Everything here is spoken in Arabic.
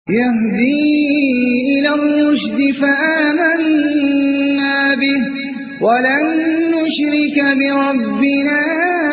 يهدي إلى الرشد فآمنا به ولن نشرك بربنا